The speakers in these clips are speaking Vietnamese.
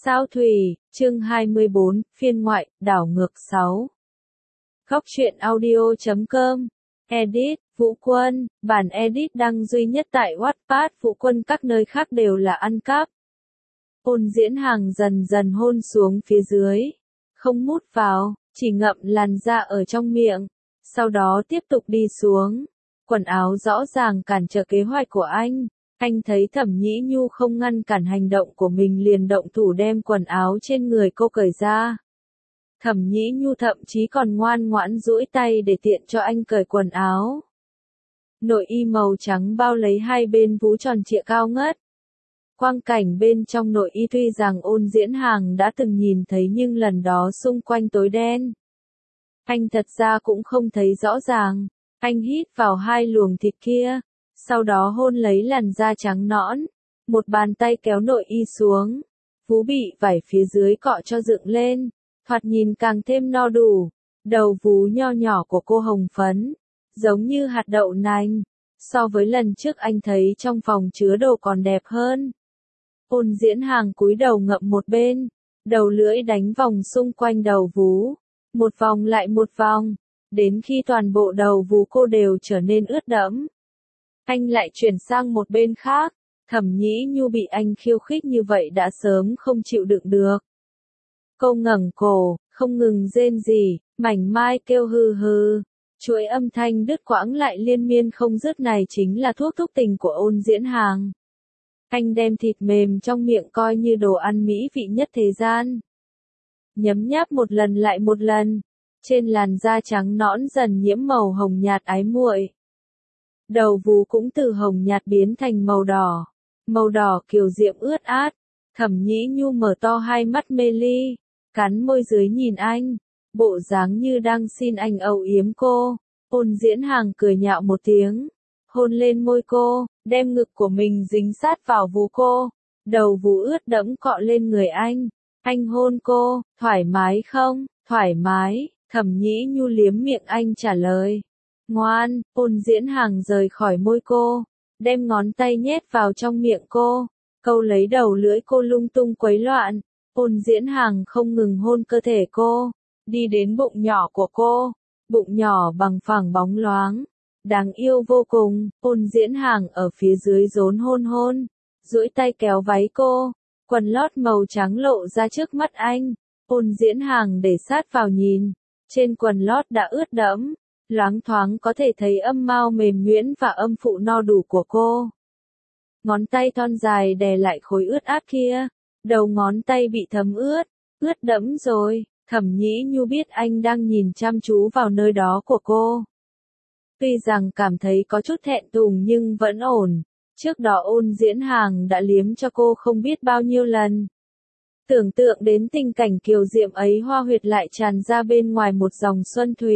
Sao Thủy, chương 24, phiên ngoại, đảo ngược 6. Góc truyện audio.com. Edit, Vũ Quân, bản edit đăng duy nhất tại Wattpad. Vũ Quân các nơi khác đều là ăn cắp. Ôn Diễn Hàng dần dần hôn xuống phía dưới. Không mút vào, chỉ ngậm làn da ở trong miệng. Sau đó tiếp tục đi xuống. Quần áo rõ ràng cản trở kế hoạch của anh. Anh thấy Thẩm Nhĩ Nhu không ngăn cản hành động của mình liền động thủ đem quần áo trên người cô cởi ra. Thẩm Nhĩ Nhu thậm chí còn ngoan ngoãn duỗi tay để tiện cho anh cởi quần áo. Nội y màu trắng bao lấy hai bên vú tròn trịa cao ngất. Quang cảnh bên trong nội y tuy rằng Ôn Diễn Hàng đã từng nhìn thấy nhưng lần đó xung quanh tối đen. Anh thật ra cũng không thấy rõ ràng. Anh hít vào hai luồng thịt kia. Sau đó hôn lấy làn da trắng nõn, một bàn tay kéo nội y xuống, vú bị vải phía dưới cọ cho dựng lên, thoạt nhìn càng thêm no đủ, đầu vú nho nhỏ của cô hồng phấn, giống như hạt đậu nành, so với lần trước anh thấy trong phòng chứa đồ còn đẹp hơn. Ôn Diễn Hàng cúi đầu ngậm một bên, đầu lưỡi đánh vòng xung quanh đầu vú, một vòng lại một vòng, đến khi toàn bộ đầu vú cô đều trở nên ướt đẫm. Anh lại chuyển sang một bên khác, Thẩm Nhĩ Nhu bị anh khiêu khích như vậy đã sớm không chịu đựng được. Cô ngẩng cổ, không ngừng rên rỉ, mảnh mai kêu hừ hừ. Chuỗi âm thanh đứt quãng lại liên miên không dứt này chính là thuốc thúc tình của Ôn Diễn Hàng. Anh đem thịt mềm trong miệng coi như đồ ăn mỹ vị nhất thế gian. Nhấm nháp một lần lại một lần, trên làn da trắng nõn dần nhiễm màu hồng nhạt ái muội. Đầu vú cũng từ hồng nhạt biến thành màu đỏ kiều diễm ướt át. Thẩm Nhĩ Nhu mở to hai mắt mê ly, cắn môi dưới nhìn anh, bộ dáng như đang xin anh âu yếm cô. Ôn Diễn Hàng cười nhạo một tiếng, hôn lên môi cô, đem ngực của mình dính sát vào vú cô, đầu vú ướt đẫm cọ lên người anh. Anh hôn cô, thoải mái không? Thoải mái, Thẩm Nhĩ Nhu liếm miệng anh trả lời. Ngoan, Ôn Diễn Hàng rời khỏi môi cô, đem ngón tay nhét vào trong miệng cô, câu lấy đầu lưỡi cô lung tung quấy loạn. Ôn Diễn Hàng không ngừng hôn cơ thể cô, đi đến bụng nhỏ của cô, bụng nhỏ bằng phẳng bóng loáng, đáng yêu vô cùng. Ôn Diễn Hàng ở phía dưới rốn hôn, duỗi tay kéo váy cô, quần lót màu trắng lộ ra trước mắt anh. Ôn Diễn Hàng để sát vào nhìn, trên quần lót đã ướt đẫm. Loáng thoáng có thể thấy âm mao mềm nhuyễn và âm phụ no đủ của cô. Ngón tay thon dài đè lại khối ướt át kia, đầu ngón tay bị thấm ướt đẫm rồi. Thẩm Nhĩ Nhu biết anh đang nhìn chăm chú vào nơi đó của cô. Tuy rằng cảm thấy có chút thẹn thùng nhưng vẫn ổn, trước đó Ôn Diễn Hàng đã liếm cho cô không biết bao nhiêu lần. Tưởng tượng đến tình cảnh kiều diễm ấy hoa huyệt lại tràn ra bên ngoài một dòng xuân thủy.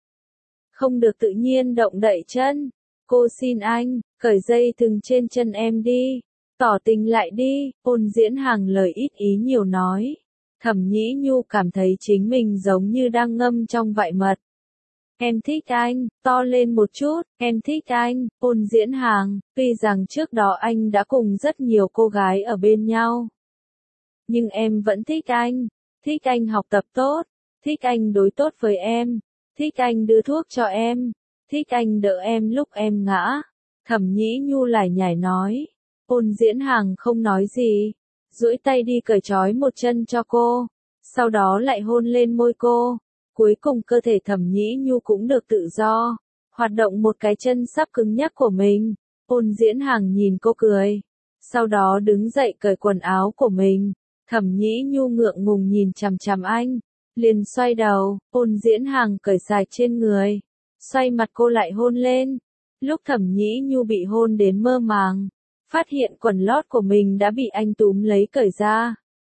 Không được tự nhiên động đậy chân. Cô xin anh, cởi dây thừng trên chân em đi. Tỏ tình lại đi, Ôn Diễn Hàng lời ít ý nhiều nói. Thẩm Nhĩ Nhu cảm thấy chính mình giống như đang ngâm trong vại mật. Em thích anh, to lên một chút, em thích anh. Ôn Diễn Hàng, tuy rằng trước đó anh đã cùng rất nhiều cô gái ở bên nhau. Nhưng em vẫn thích anh học tập tốt, thích anh đối tốt với em. Thích anh đưa thuốc cho em, thích anh đỡ em lúc em ngã. Thẩm Nhĩ Nhu lải nhải nói. Ôn Diễn Hàng không nói gì, duỗi tay đi cởi trói một chân cho cô, sau đó lại hôn lên môi cô. Cuối cùng cơ thể Thẩm Nhĩ Nhu cũng được tự do, hoạt động một cái chân sắp cứng nhắc của mình. Ôn Diễn Hàng nhìn cô cười, sau đó đứng dậy cởi quần áo của mình. Thẩm Nhĩ Nhu ngượng ngùng nhìn chằm chằm anh. Liền xoay đầu, Ôn Diễn Hàng cởi sạch trên người, xoay mặt cô lại hôn lên. Lúc Thẩm Nhĩ Nhu bị hôn đến mơ màng, phát hiện quần lót của mình đã bị anh túm lấy cởi ra.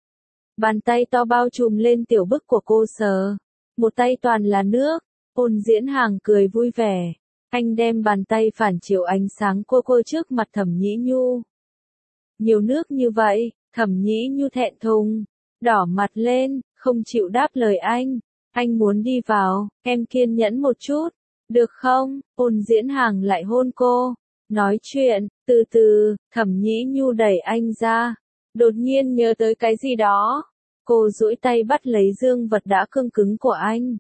Bàn tay to bao trùm lên tiểu bức của cô sờ, một tay toàn là nước. Ôn Diễn Hàng cười vui vẻ, anh đem bàn tay phản chiếu ánh sáng cô trước mặt Thẩm Nhĩ Nhu. Nhiều nước như vậy, Thẩm Nhĩ Nhu thẹn thùng, đỏ mặt lên. Không chịu đáp lời anh muốn đi vào, em kiên nhẫn một chút, được không? Ôn Diễn Hàng lại hôn cô, nói chuyện, từ từ. Thẩm Nhĩ Nhu đẩy anh ra, đột nhiên nhớ tới cái gì đó. Cô duỗi tay bắt lấy dương vật đã cương cứng của anh.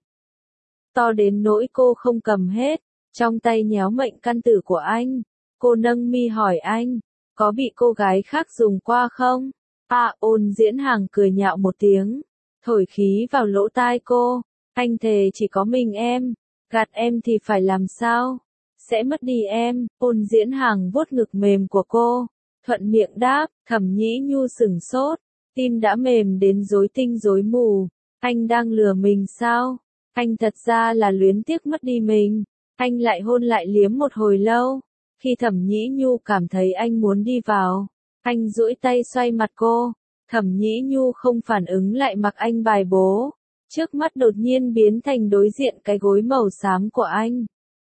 To đến nỗi cô không cầm hết, trong tay nhéo mệnh căn tử của anh. Cô nâng mi hỏi anh, có bị cô gái khác dùng qua không? Ôn Diễn Hàng cười nhạo một tiếng, thổi khí vào lỗ tai cô. Anh thề chỉ có mình em, gạt em thì phải làm sao? Sẽ mất đi em. Ôn Diễn Hàng vuốt ngực mềm của cô, thuận miệng đáp. Thẩm Nhĩ Nhu sửng sốt, tim đã mềm đến rối tinh rối mù. Anh đang lừa mình sao? Anh thật ra là luyến tiếc mất đi mình. Anh lại hôn lại liếm một hồi lâu. Khi Thẩm Nhĩ Nhu cảm thấy anh muốn đi vào, anh duỗi tay xoay mặt cô. Thẩm Nhĩ Nhu không phản ứng lại mặc anh bài bố. Trước mắt đột nhiên biến thành đối diện cái gối màu xám của anh.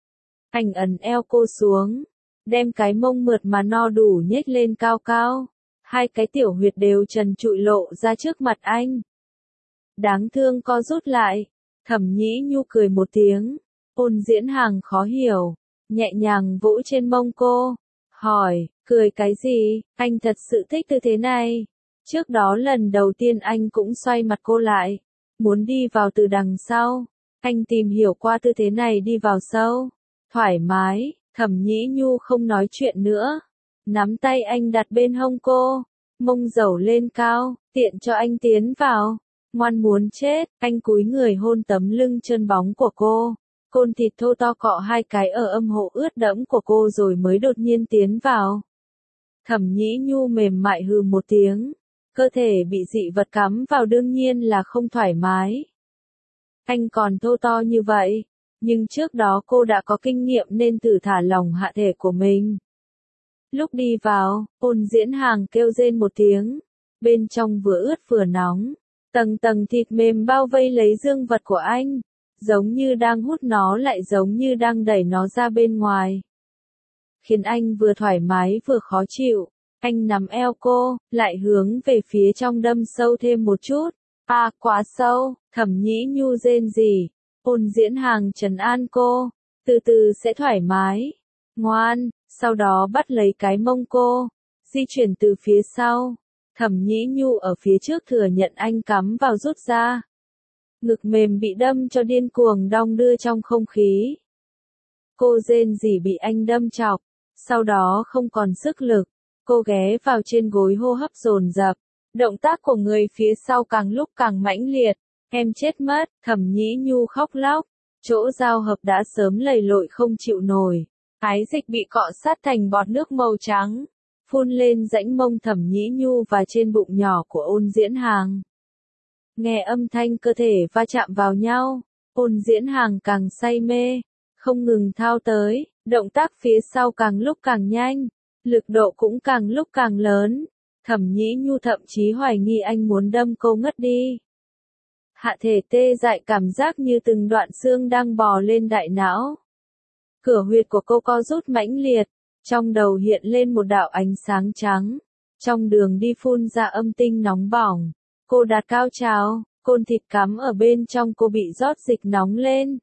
Anh ấn eo cô xuống, đem cái mông mượt mà no đủ nhếch lên cao cao. Hai cái tiểu huyệt đều trần trụi lộ ra trước mặt anh. Đáng thương co rút lại. Thẩm Nhĩ Nhu cười một tiếng. Ôn Diễn Hàng khó hiểu, nhẹ nhàng vỗ trên mông cô, hỏi, cười cái gì? Anh thật sự thích tư thế này. Trước đó lần đầu tiên anh cũng xoay mặt cô lại, muốn đi vào từ đằng sau. Anh tìm hiểu qua tư thế này đi vào sâu, thoải mái. Thẩm Nhĩ Nhu không nói chuyện nữa, nắm tay anh đặt bên hông cô, mông dẩu lên cao, tiện cho anh tiến vào. Ngoan muốn chết, anh cúi người hôn tấm lưng trơn bóng của cô. Côn thịt thô to cọ hai cái ở âm hộ ướt đẫm của cô rồi mới đột nhiên tiến vào. Thẩm Nhĩ Nhu mềm mại hừ một tiếng. Cơ thể bị dị vật cắm vào đương nhiên là không thoải mái. Anh còn thô to như vậy, nhưng trước đó cô đã có kinh nghiệm nên thử thả lỏng hạ thể của mình. Lúc đi vào, Ôn Diễn Hàng kêu rên một tiếng. Bên trong vừa ướt vừa nóng. Tầng tầng thịt mềm bao vây lấy dương vật của anh. Giống như đang hút nó lại giống như đang đẩy nó ra bên ngoài. Khiến anh vừa thoải mái vừa khó chịu. Anh nắm eo cô, lại hướng về phía trong đâm sâu thêm một chút. Quá sâu. Thẩm Nhĩ Nhu rên rỉ. Ôn Diễn Hàng trấn an cô. Từ từ sẽ thoải mái. Ngoan. Sau đó bắt lấy cái mông cô, di chuyển từ phía sau. Thẩm Nhĩ Nhu ở phía trước thừa nhận anh cắm vào rút ra. Ngực mềm bị đâm cho điên cuồng đong đưa trong không khí. Cô rên rỉ bị anh đâm chọc, sau đó không còn sức lực. Cô ghé vào trên gối hô hấp dồn dập. Động tác của người phía sau càng lúc càng mãnh liệt. Em chết mất. Thẩm Nhĩ Nhu khóc lóc. Chỗ giao hợp đã sớm lầy lội không chịu nổi. Ái dịch bị cọ sát thành bọt nước màu trắng, phun lên rãnh mông Thẩm Nhĩ Nhu và trên bụng nhỏ của Ôn Diễn Hàng. Nghe âm thanh cơ thể va chạm vào nhau, Ôn Diễn Hàng càng say mê, không ngừng thao tới, động tác phía sau càng lúc càng nhanh, lực độ cũng càng lúc càng lớn. Thẩm Nhĩ Nhu thậm chí hoài nghi anh muốn đâm cô ngất đi. Hạ thể tê dại cảm giác như từng đoạn xương đang bò lên đại não. Cửa huyệt của cô co rút mãnh liệt, trong đầu hiện lên một đạo ánh sáng trắng. Trong đường đi phun ra âm tinh nóng bỏng. Cô đạt cao trào, côn thịt cắm ở bên trong cô bị rót dịch nóng lên.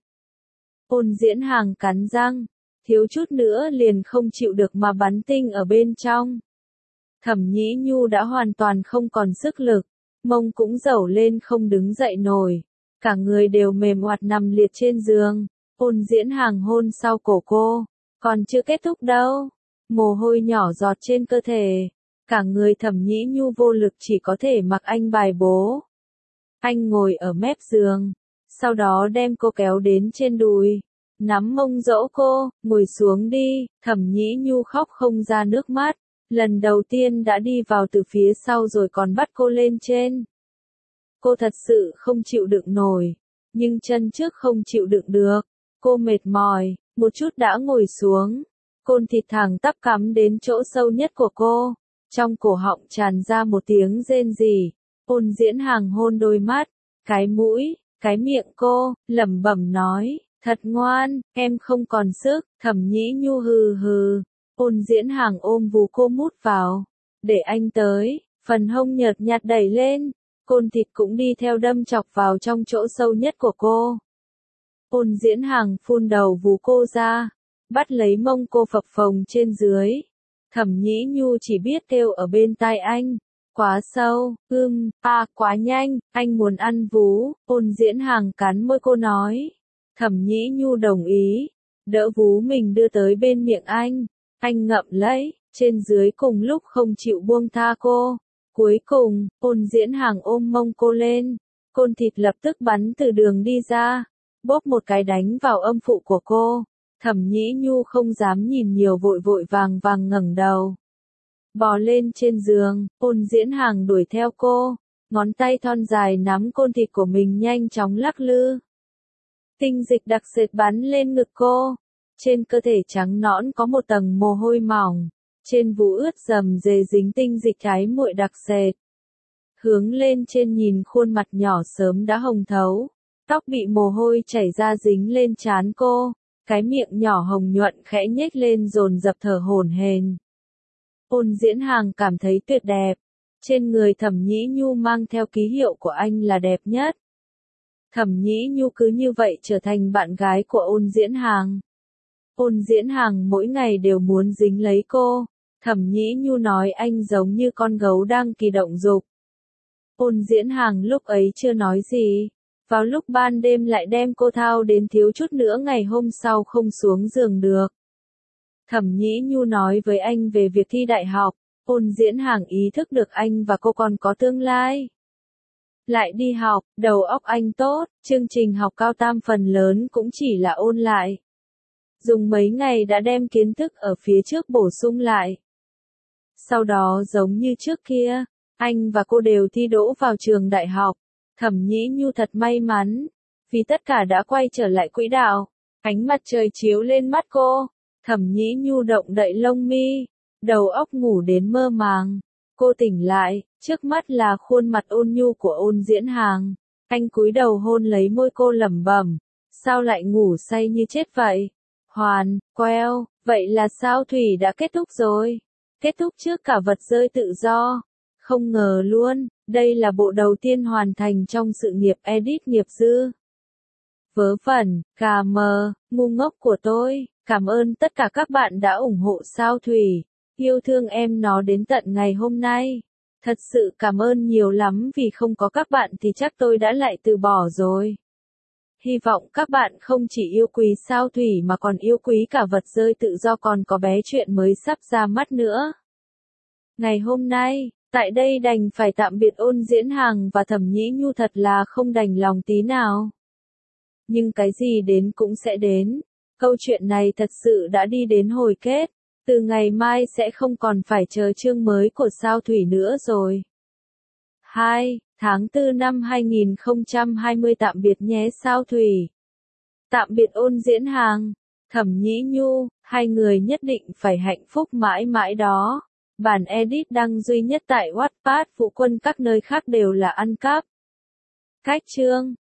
Ôn Diễn Hàng cắn răng, thiếu chút nữa liền không chịu được mà bắn tinh ở bên trong. Thẩm Nhĩ Nhu đã hoàn toàn không còn sức lực, mông cũng dẩu lên không đứng dậy nổi. Cả người đều mềm oặt nằm liệt trên giường. Ôn Diễn Hàng hôn sau cổ cô, còn chưa kết thúc đâu. Mồ hôi nhỏ giọt trên cơ thể. Cả người Thẩm Nhĩ Nhu vô lực chỉ có thể mặc anh bài bố. Anh ngồi ở mép giường, sau đó đem cô kéo đến trên đùi, nắm mông dỗ cô, ngồi xuống đi. Thẩm Nhĩ Nhu khóc không ra nước mắt. Lần đầu tiên đã đi vào từ phía sau rồi còn bắt cô lên trên. Cô thật sự không chịu đựng nổi, nhưng chân trước không chịu đựng được. Cô mệt mỏi, một chút đã ngồi xuống. Côn thịt thẳng tắp cắm đến chỗ sâu nhất của cô. Trong cổ họng tràn ra một tiếng rên rỉ. Ôn Diễn Hàng hôn đôi mắt, cái mũi, cái miệng cô, lẩm bẩm nói, thật ngoan, em không còn sức. Thẩm Nhĩ Nhu hừ hừ. Ôn Diễn Hàng ôm vú cô mút vào, để anh tới, phần hông nhợt nhạt đẩy lên. Côn thịt cũng đi theo đâm chọc vào trong chỗ sâu nhất của cô. Ôn Diễn Hàng phun đầu vú cô ra, bắt lấy mông cô phập phồng trên dưới. Thẩm Nhĩ Nhu chỉ biết kêu ở bên tai anh, Quá sâu, quá nhanh, anh muốn ăn vú, Ôn Diễn Hàng cắn môi cô nói. Thẩm Nhĩ Nhu đồng ý, đỡ vú mình đưa tới bên miệng anh ngậm lấy, trên dưới cùng lúc không chịu buông tha cô. Cuối cùng, Ôn Diễn Hàng ôm mông cô lên, côn thịt lập tức bắn từ đường đi ra, bóp một cái đánh vào âm phụ của cô. Thẩm Nhĩ Nhu không dám nhìn nhiều vội vội vàng vàng ngẩng đầu. Bò lên trên giường, Ôn Diễn Hàng đuổi theo cô, ngón tay thon dài nắm côn thịt của mình nhanh chóng lắc lư. Tinh dịch đặc sệt bắn lên ngực cô, trên cơ thể trắng nõn có một tầng mồ hôi mỏng, trên vú ướt rầm rề dính tinh dịch ái muội đặc sệt. Hướng lên trên nhìn khuôn mặt nhỏ sớm đã hồng thấu, tóc bị mồ hôi chảy ra dính lên trán cô, cái miệng nhỏ hồng nhuận khẽ nhếch lên dồn dập thở hổn hển. Ôn Diễn Hàng cảm thấy tuyệt đẹp, trên người Thẩm Nhĩ Nhu mang theo ký hiệu của anh là đẹp nhất. Thẩm Nhĩ Nhu cứ như vậy trở thành bạn gái của Ôn Diễn Hàng. Ôn Diễn Hàng mỗi ngày đều muốn dính lấy cô, Thẩm Nhĩ Nhu nói anh giống như con gấu đang kỳ động dục. Ôn Diễn Hàng lúc ấy chưa nói gì, vào lúc ban đêm lại đem cô thao đến thiếu chút nữa ngày hôm sau không xuống giường được. Thẩm Nhĩ Nhu nói với anh về việc thi đại học, Ôn Diễn Hàng ý thức được anh và cô còn có tương lai. Lại đi học, đầu óc anh tốt, chương trình học cao tam phần lớn cũng chỉ là ôn lại. Dùng mấy ngày đã đem kiến thức ở phía trước bổ sung lại. Sau đó giống như trước kia, anh và cô đều thi đỗ vào trường đại học. Thẩm Nhĩ Nhu thật may mắn, vì tất cả đã quay trở lại quỹ đạo. Ánh mặt trời chiếu lên mắt cô, Thẩm Nhĩ Nhu động đậy lông mi, đầu óc ngủ đến mơ màng. Cô tỉnh lại, trước mắt là khuôn mặt ôn nhu của Ôn Diễn Hàng. Anh cúi đầu hôn lấy môi cô lẩm bẩm, sao lại ngủ say như chết vậy? Queo, vậy là sao thủy đã kết thúc rồi? Kết thúc trước cả vật rơi tự do. Không ngờ luôn, đây là bộ đầu tiên hoàn thành trong sự nghiệp edit nghiệp dư. Vớ vẩn, ngu ngốc của tôi, cảm ơn tất cả các bạn đã ủng hộ sao thủy, yêu thương em nó đến tận ngày hôm nay. Thật sự cảm ơn nhiều lắm vì không có các bạn thì chắc tôi đã lại từ bỏ rồi. Hy vọng các bạn không chỉ yêu quý sao thủy mà còn yêu quý cả vật rơi tự do còn có bé chuyện mới sắp ra mắt nữa. Ngày hôm nay, tại đây đành phải tạm biệt Ôn Diễn Hàng và Thẩm Nhĩ Nhu thật là không đành lòng tí nào. Nhưng cái gì đến cũng sẽ đến. Câu chuyện này thật sự đã đi đến hồi kết. Từ ngày mai sẽ không còn phải chờ chương mới của sao thủy nữa rồi. 2. Tháng 4 năm 2020 tạm biệt nhé sao thủy. Tạm biệt Ôn Diễn Hàng, Thẩm Nhĩ Nhu, hai người nhất định phải hạnh phúc mãi mãi đó. Bản edit đăng duy nhất tại Wattpad, phụ quân các nơi khác đều là ăn cắp. Cách chương